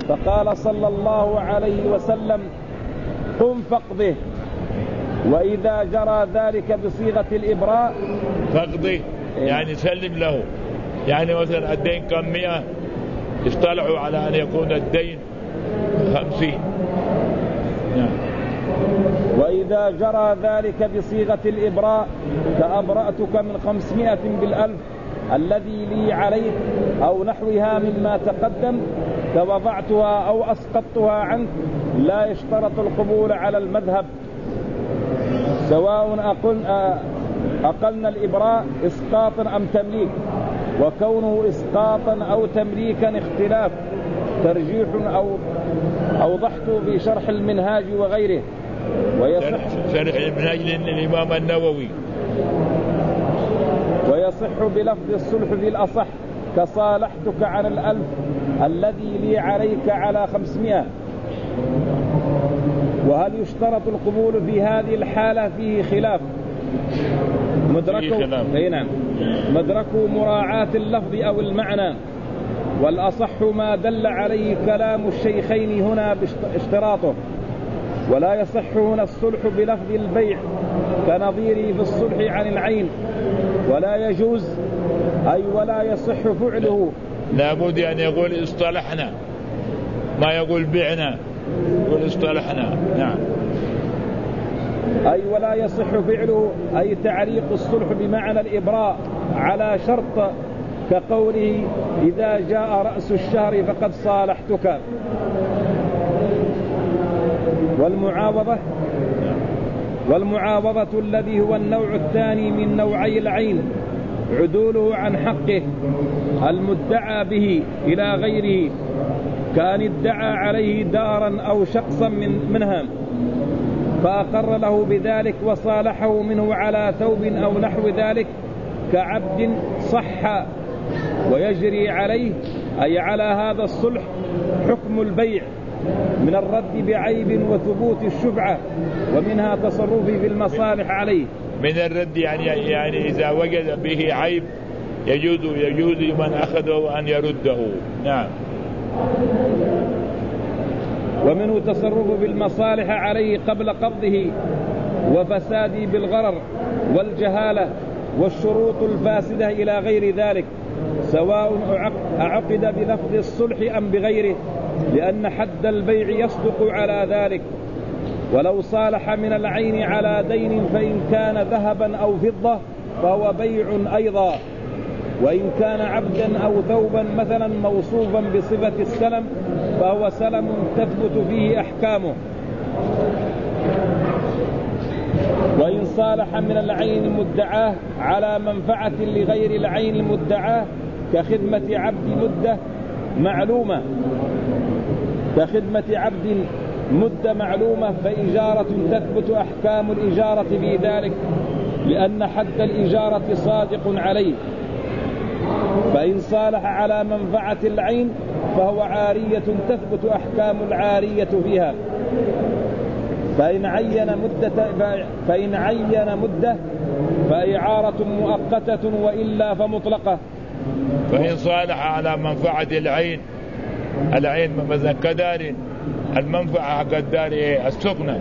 فقال صلى الله عليه وسلم: قم فاقضه. وإذا جرى ذلك بصيغة الإبراء فاقضه يعني سلم له، يعني مثلا الدين كم 100، اصطلحوا على أن يكون الدين 50. وإذا جرى ذلك بصيغة الإبراء كأبرأتك من 500 بالألف الذي لي عليك أو نحوها مما تقدم كوضعتها أو أسقطتها عنك، لا يشترط القبول على المذهب، سواء أقلنا الإبراء إسقاطا أم تمليك. وكونه إسقاطا أو تمليكا اختلاف، ترجيح أوضحت في شرح المنهاج وغيره. شرح المنهاج للإمام النووي. ويصح بلفظ الصلح ذي الأصح كصالحتك عن 1000 الذي لي عليك على 500. وهل يشترط القبول في هذه الحالة؟ فيه خلاف. مدرك مراعاة اللفظ أو المعنى، والأصح ما دل عليه كلام الشيخين هنا باشتراطه. ولا يصح هنا الصلح بلفظ البيع كنظيره في الصلح عن العين، ولا يجوز أي ولا يصح فعله. لابد أن يقول اصطلحنا، ما يقول بعنا، يقول اصطلحنا. نعم. أي ولا يصح فعله أي تعليق الصلح بمعنى الإبراء على شرط كقوله: إذا جاء رأس الشهر فقد صالحتك. والمعاوضة الذي هو النوع الثاني من نوعي العين عدوله عن حقه المدعى به إلى غيره، كان ادعى عليه دارا أو شخصا منها فأقر له بذلك وصالحه منه على ثوب أو نحو ذلك كعبد صح، ويجري عليه أي على هذا الصلح حكم البيع من الرد بعيب وثبوت الشفعة، ومنها تصرفه في المصالح عليه. من الرد يعني إذا وجد به عيب يجوز لمن أخذه أن يرده. نعم. ومنه تصرفه في المصالح عليه قبل قبضه وفساده بالغرر والجهالة والشروط الفاسدة إلى غير ذلك، سواء أعقد بلفظ الصلح أم بغيره، لأن حد البيع يصدق على ذلك. ولو صالح من العين على دين فإن كان ذهبا أو فضة فهو بيع أيضا، وإن كان عبدا أو ثوبا مثلا موصوفا بصفة السلم فهو سلم تثبت فيه أحكامه. وإن صالح من العين المدعاه على منفعة لغير العين المدعاه كخدمة عبد مدة معلومة فإجارة تثبت أحكام الإجارة في ذلك، لأن حد الإجارة صادق عليه. فإن صالح على منفعة العين فهو عارية تثبت أحكام العارية فيها. فإن عين مدة فإعارة مؤقتة وإلا فمطلقة. فإن صالح على منفعة العين مثلا كدار، المنفعة حق الدار السكنة،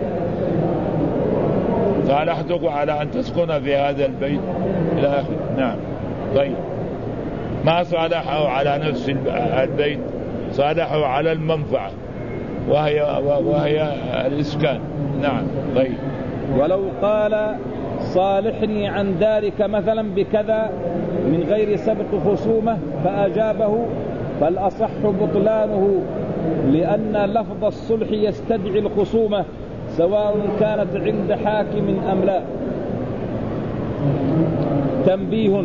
صالحتك على أن تسكن في هذا البيت إلى آخره. نعم. طيب، ما صالحه على نفس البيت، صالحه على المنفعة وهي الإسكان. نعم. طيب. ولو قال صالحني عن دارك مثلا بكذا من غير سبق خصومة فأجابه فالأصح بطلانه، لأن لفظ الصلح يستدعي الخصومة سواء كانت عند حاكم أم لا. تنبيه: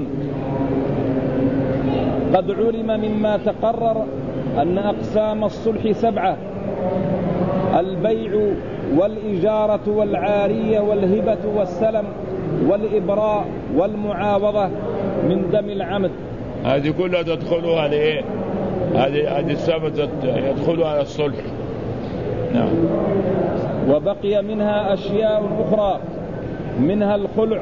قد علم مما تقرر أن أقسام الصلح 7: البيع والإجارة والعارية والهبة والسلم والإبراء والمعاوضة من دم العمد. هذه كلها تدخلها لإيه؟ هذه السبب يدخلها على الصلح. نعم. وبقي منها أشياء أخرى، منها الخلع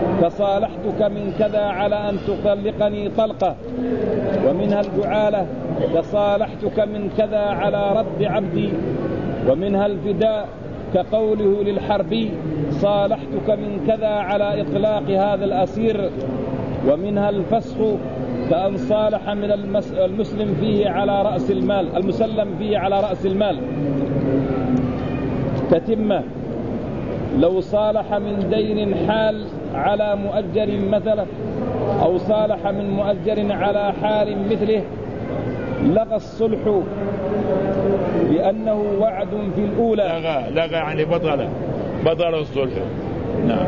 كصالحتك من كذا على أن تطلقني طلقة، ومنها الجعالة كصالحتك من كذا على رد عبدي، ومنها الفداء كقوله للحربي صالحتك من كذا على إطلاق هذا الأسير، ومنها الفسخ كأن صالح من المسلم فيه على رأس المال، المسلم فيه على رأس المال. تتمة لو صالح من دين حال على مؤجر مثلا، أو صالح من مؤجر على حال مثله، لغى الصلح لأنه وعد في الأولى. لغى يعني بطل الصلح. نعم.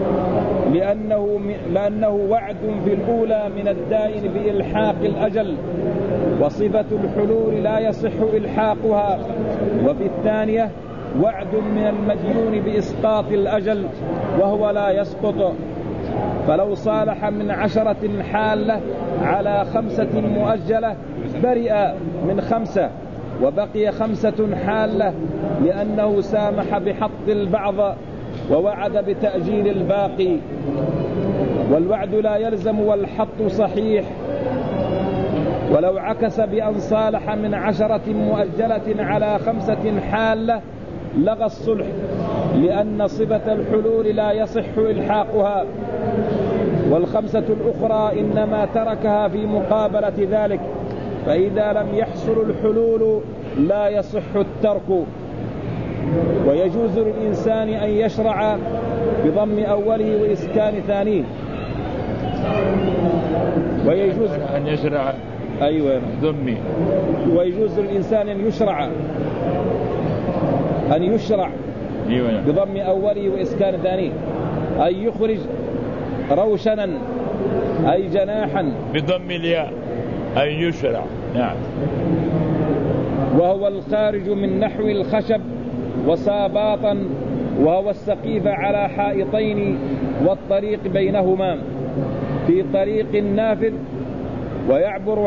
لأنه وعد في الأولى من الدائن بإلحاق الأجل، وصفة الحلول لا يصح إلحاقها. وفي الثانية وعد من المديون بإسقاط الأجل وهو لا يسقط. فلو صالح من 10 حالة على 5 مؤجلة برئ من 5، وبقي 5 حالة لأنه سامح بحط البعض ووعد بتأجيل الباقي، والوعد لا يلزم والحط صحيح. ولو عكس بأن صالح من 10 مؤجلة على 5 حالة لغى الصلح، لأن صفة الحلول لا يصح إلحاقها، وال5 الأخرى إنما تركها في مقابلة ذلك، فإذا لم يحصل الحلول لا يصح الترك. ويجوز للإنسان أن يشرع بضم أوله وإسكان ثانيه. ويجوز أن يشرع ضمي. ويجوز للإنسان أن يشرع بضم أوله وإسكان ثانيه، أن يخرج روشنا أي جناحا بضم الياء أن يشرع. نعم. وهو الخارج من نحو الخشب وساباطا، وهو السقيف على حائطين والطريق بينهما في طريق نافذ، ويعبر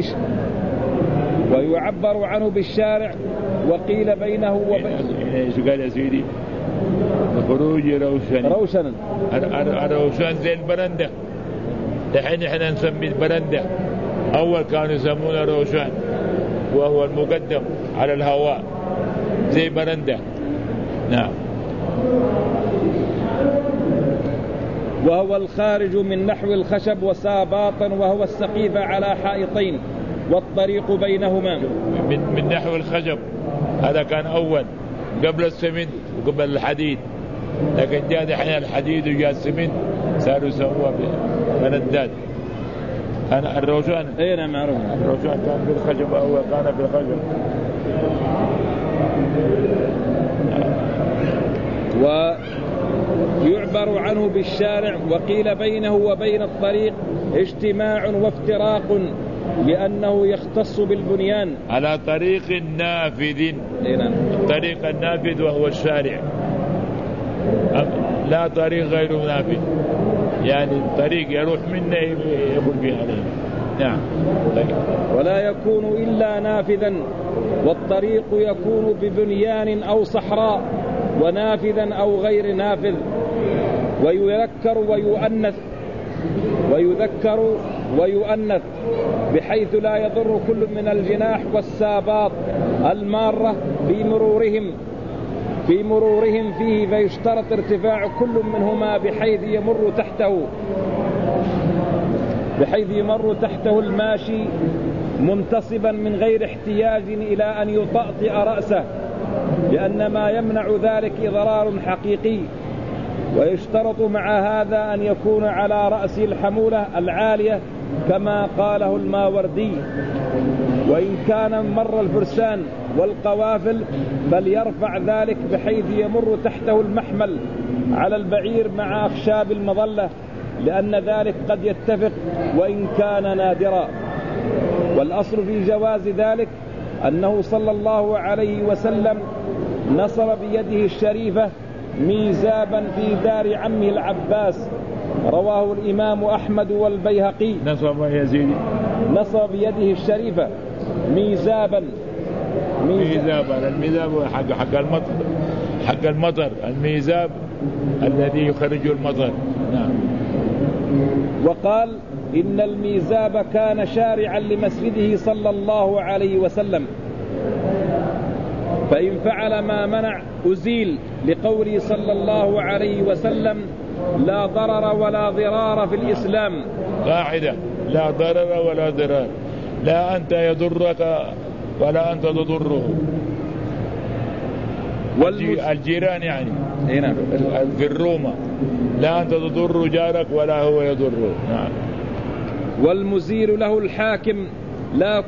عنه بالشارع، وقيل بينه وبين. ايش قال يا سيدي؟ خروج روشنا. الروشان زي البرندة، دحين احنا نسمي البرندة، اول كانوا يسمونه روشان، وهو المقدم على الهواء زي برندة. نعم. وهو الخارج من نحو الخشب وساباطا، وهو السقيف على حائطين والطريق بينهما. من نحو الخشب هذا كان أول قبل السمنت وقبل الحديد، لكن جاء دحين الحديد وجاء السمنت صاروا يسووها بندات. أنا الروشان نعم معروف. الروشان كان بالخشب، أول كان بالخشب. ويعبر عنه بالشارع، وقيل بينه وبين الطريق اجتماع وافتراق، لأنه يختص بالبنيان على طريق نافذ. طريق النافذ وهو الشارع، لا طريق غير نافذ، يعني الطريق يروح منه يقول به عليه. نعم. ولا يكون إلا نافذا، والطريق يكون ببنيان أو صحراء، ونافذا أو غير نافذ. ويذكر ويؤنث بحيث لا يضر كل من الجناح والساباط المارة في مرورهم فيه، فيشترط ارتفاع كل منهما بحيث يمر تحته الماشي منتصبا من غير احتياج إلى أن يطأطئ رأسه، لأن ما يمنع ذلك إضرار حقيقي. ويشترط مع هذا أن يكون على رأس الحمولة العالية كما قاله الماوردي، وإن كان مر الفرسان والقوافل فليرفع ذلك بحيث يمر تحته المحمل على البعير مع أخشاب المظلة، لأن ذلك قد يتفق وإن كان نادرا. والأصل في جواز ذلك أنه صلى الله عليه وسلم نصب بيده الشريفة ميزابا في دار عمه العباس، رواه الإمام أحمد والبيهقي. نصب يزيد نصب بيده الشريفة ميزابا. الميزاب حق المطر الميزاب الذي يخرج المطر. نعم. وقال إن الميزاب كان شارعا لمسجده صلى الله عليه وسلم، فإن فعل ما منع أزيل، لقوله صلى الله عليه وسلم: لا ضرر ولا ضرار في الإسلام. قاعدة: لا ضرر ولا ضرار، لا أنت يضرك ولا أنت تضره. الجيران يعني هنا في الرومة، لا أنت تضر جارك ولا هو يضره. نعم. والمزيل له الحاكم، لا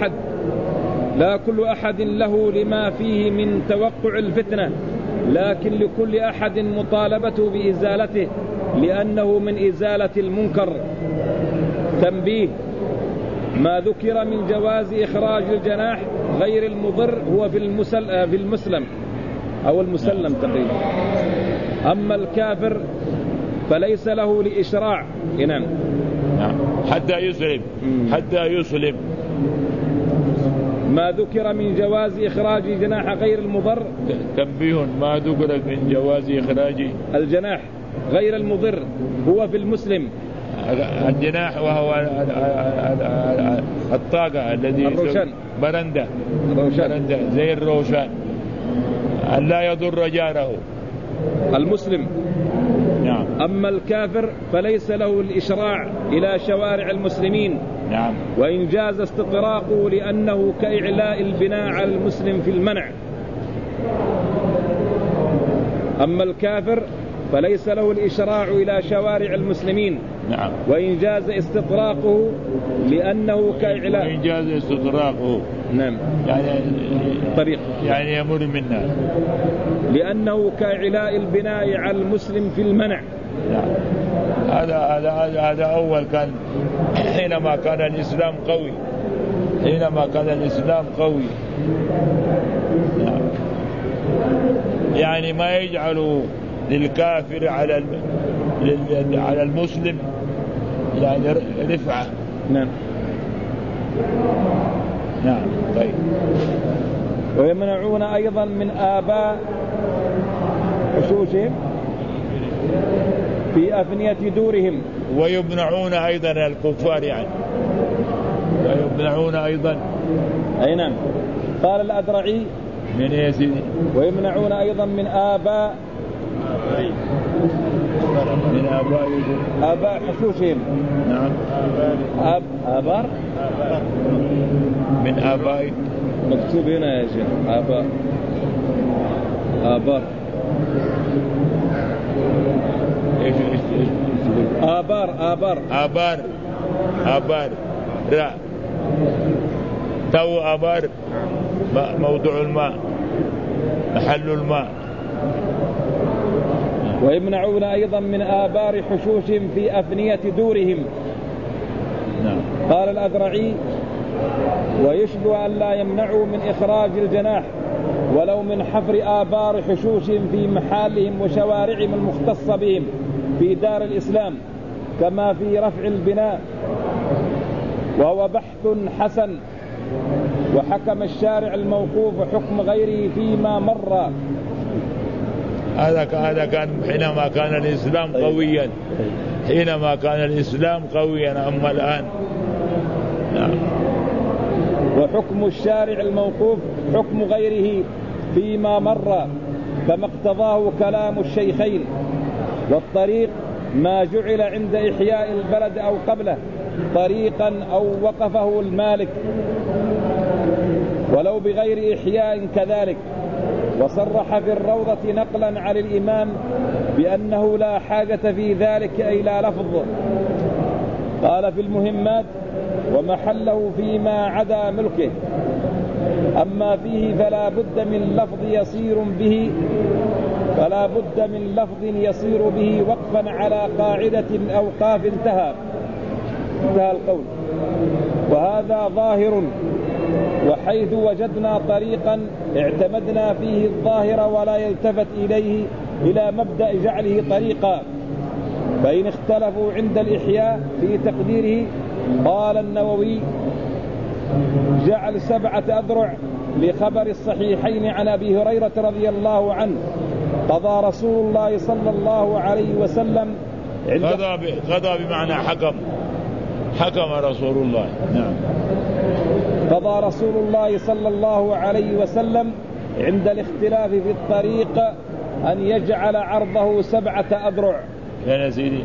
كل أحد له لما فيه من توقع الفتنة، لكن لكل أحد مطالبته بإزالته لأنه من إزالة المنكر. تنبيه: ما ذكر من جواز إخراج الجناح غير المضر هو في المسلم أو المسلم تقريبا. أما الكافر فليس له لإشراع. نعم. حتى يسلم. ما ذكر من جواز إخراج جناح غير المضر. تنبيه: ما ذكر من جواز إخراج الجناح غير المضر هو في المسلم. الجناح وهو الطاقة الذي الروشان، برندة زي الروشان، أن لا يضر جاره المسلم. نعم. أما الكافر فليس له الإشراع إلى شوارع المسلمين. نعم. وإن جاز استطراقه لأنه كإعلاء البناء على المسلم في المنع. أما الكافر فليس له الإشراع إلى شوارع المسلمين. نعم. وإن جاز استطراقه لأنه كإعلاء. وإن جاز استطراقه. نعم. يعني طريق، يعني يمر منا، لأنه كإعلاء البناء على المسلم في المنع. نعم. هذا أول كان حينما كان الإسلام قوي. نعم. يعني ما يجعل للكافر على المسلم يعني رفعة. نعم. نعم. طيب. ويمنعون أيضا من آباء حشوشهم في أفنية دورهم. ويمنعون أيضا الكفار يعني، ويمنعون أيضا. أي نعم. قال الأدرعي: من يا سيدي؟ ويمنعون أيضا من آباء حشوشهم. نعم. آبار من آباء، مكتوب هنا يا شيخ. آبار آبار لا تو آبار موضوع الماء، محل الماء. ويمنعون أيضا من آبار حشوشهم في أفنية دورهم. نعم. قال الأذرعي: ويشبه أن لا يمنعوا من إخراج الجناح ولو من حفر آبار حشوشهم في محالهم وشوارعهم المختصة بهم في دار الإسلام، كما في رفع البناء، وهو بحث حسن. وحكم الشارع الموقوف حكم غيره فيما مر. هذا كان حينما كان الإسلام قويا، أما الآن. نعم. وحكم الشارع الموقوف حكم غيره فيما مر، كما اقتضاه كلام الشيخين. والطريق ما جعل عند إحياء البلد أو قبله طريقا أو وقفه المالك، ولو بغير إحياء كذلك. وصرح في الروضة نقلا عن الإمام بأنه لا حاجة في ذلك إلى لفظ. قال في المهمات: ومحله فيما عدا ملكه، أما فيه فلا بد من لفظ يصير به وقفا على قاعدة الأوقاف. انتهى القول. وهذا ظاهر، وحيث وجدنا طريقا اعتمدنا فيه الظاهر ولا يلتفت إلى مبدأ جعله طريقا. فإن اختلفوا عند الإحياء في تقديره، قال النووي: جعل 7 أذرع لخبر الصحيحين عن أبي هريرة رضي الله عنه: قضى رسول الله صلى الله عليه وسلم قضى بمعنى حكم. حكم رسول الله. نعم. قضى رسول الله صلى الله عليه وسلم عند الاختلاف في الطريق أن يجعل عرضه 7 أذرع. يا سيدي.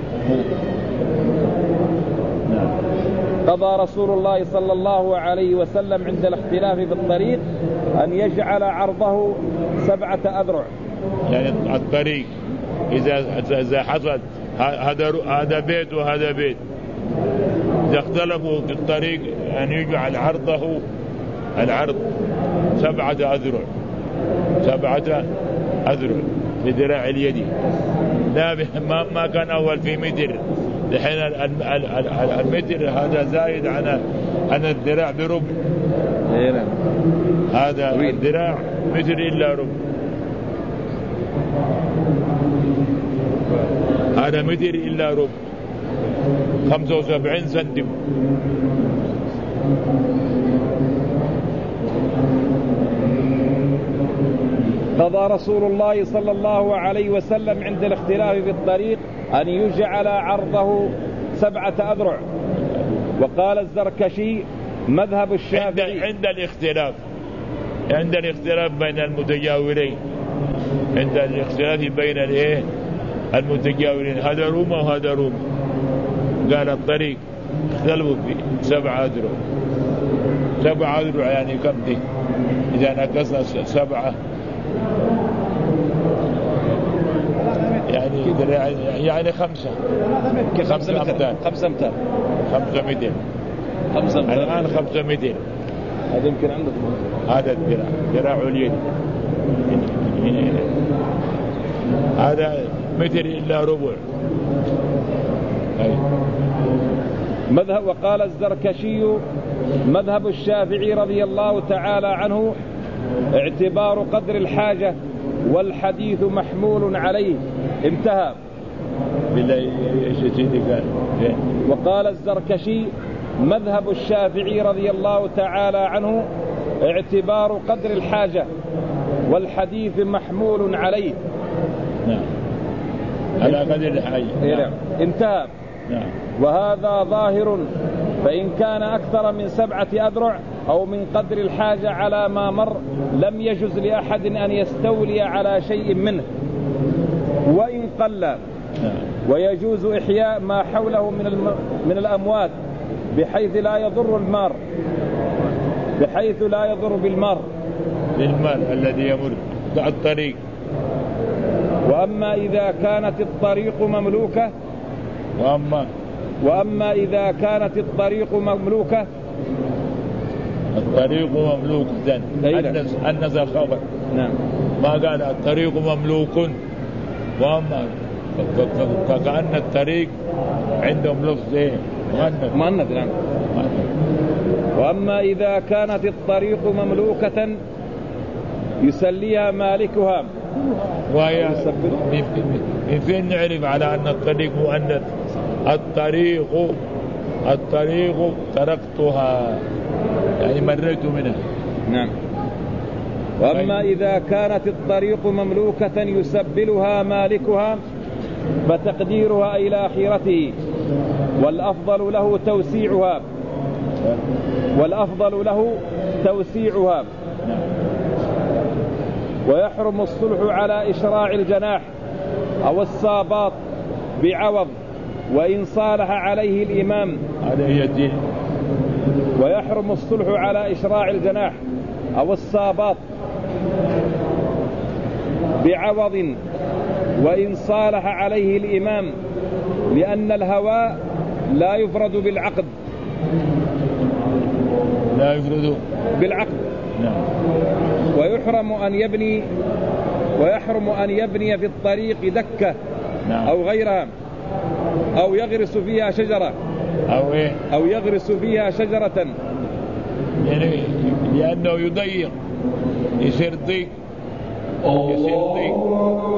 نعم. قضى رسول الله صلى الله عليه وسلم عند الاختلاف في الطريق أن يجعل عرضه 7 أذرع. يعني الطريق إذا حصل هذا بيت وهذا بيت، إذا اختلفوا في الطريق أن يجعل العرض 7 أذرع، 7 أذرع لذراع اليد. لا ما كان أول في متر، الحين المتر هذا زايد عن الذراع بربع. هذا الذراع متر إلا ربع، هذا متر إلا ربع، 75 سنتيم. قضى رسول الله صلى الله عليه وسلم عند الاختلاف في الطريق أن يجعل عرضه 7 أذرع. وقال الزركشي مذهب الشافعي عند الاختلاف بين المتجاورين، عند الاختلاف بين المتجاورين، هذا روما وهذا روما، قال الطريق اختلفوا في 7 أذرع. 7 أذرع يعني كم دي؟ إذا نقصنا 7 يعني 5 أمتار. 5 أمتار. 5 متر. الآن 5 متر. هذا يمكن عندك هذا الذراع، ذراع اليد هنا. هذا متر إلا ربع. مذهب. وقال الزركشي مذهب الشافعي رضي الله تعالى عنه اعتبار قدر الحاجة والحديث محمول عليه. انتهى. بالله سيدي قال. وقال الزركشي مذهب الشافعي رضي الله تعالى عنه اعتبار قدر الحاجة والحديث محمول عليه. نعم. على قدر الحاجة. نعم. انتهى. نعم. وهذا ظاهر، فإن كان أكثر من 7 أذرع أو من قدر الحاجة على ما مر لم يجز لأحد أن يستولي على شيء منه وإن قل. ويجوز إحياء ما حوله من الأموات بحيث لا يضر المار، بحيث لا يضر بالمار الذي يمر الطريق. وأما إذا كانت الطريق مملوكة إذا كانت الطريق مملوكة أنزل الخبر. نعم. ما قال الطريق مملوك، وأما كأن الطريق عندهم لفظ مؤنث. نعم. وأما إذا كانت الطريق مملوكة يسليها مالكها. وهي من فين نعرف على أن الطريق مؤنث؟ الطريق تركتها، يعني مريت منها. نعم. وأما إذا كانت الطريق مملوكة يسبلها مالكها فتقديرها إلى آخرته، والأفضل له توسيعها. ويحرم الصلح على إشراع الجناح أو الصاباط بعوض وإن صالح عليه الإمام. هذا هي الدين. ويحرم الصلح على إشراع الجناح أو الصاباط بعوض وإن صالح عليه الإمام، لأن الهواء لا يفرد بالعقد. نعم. ويحرم أن يبني في الطريق دكة. نعم. أو غيرها، أو يغرس فيها شجرة، أو يغرس فيها شجرة، يعني لأنه يضيق، يصير ضيق.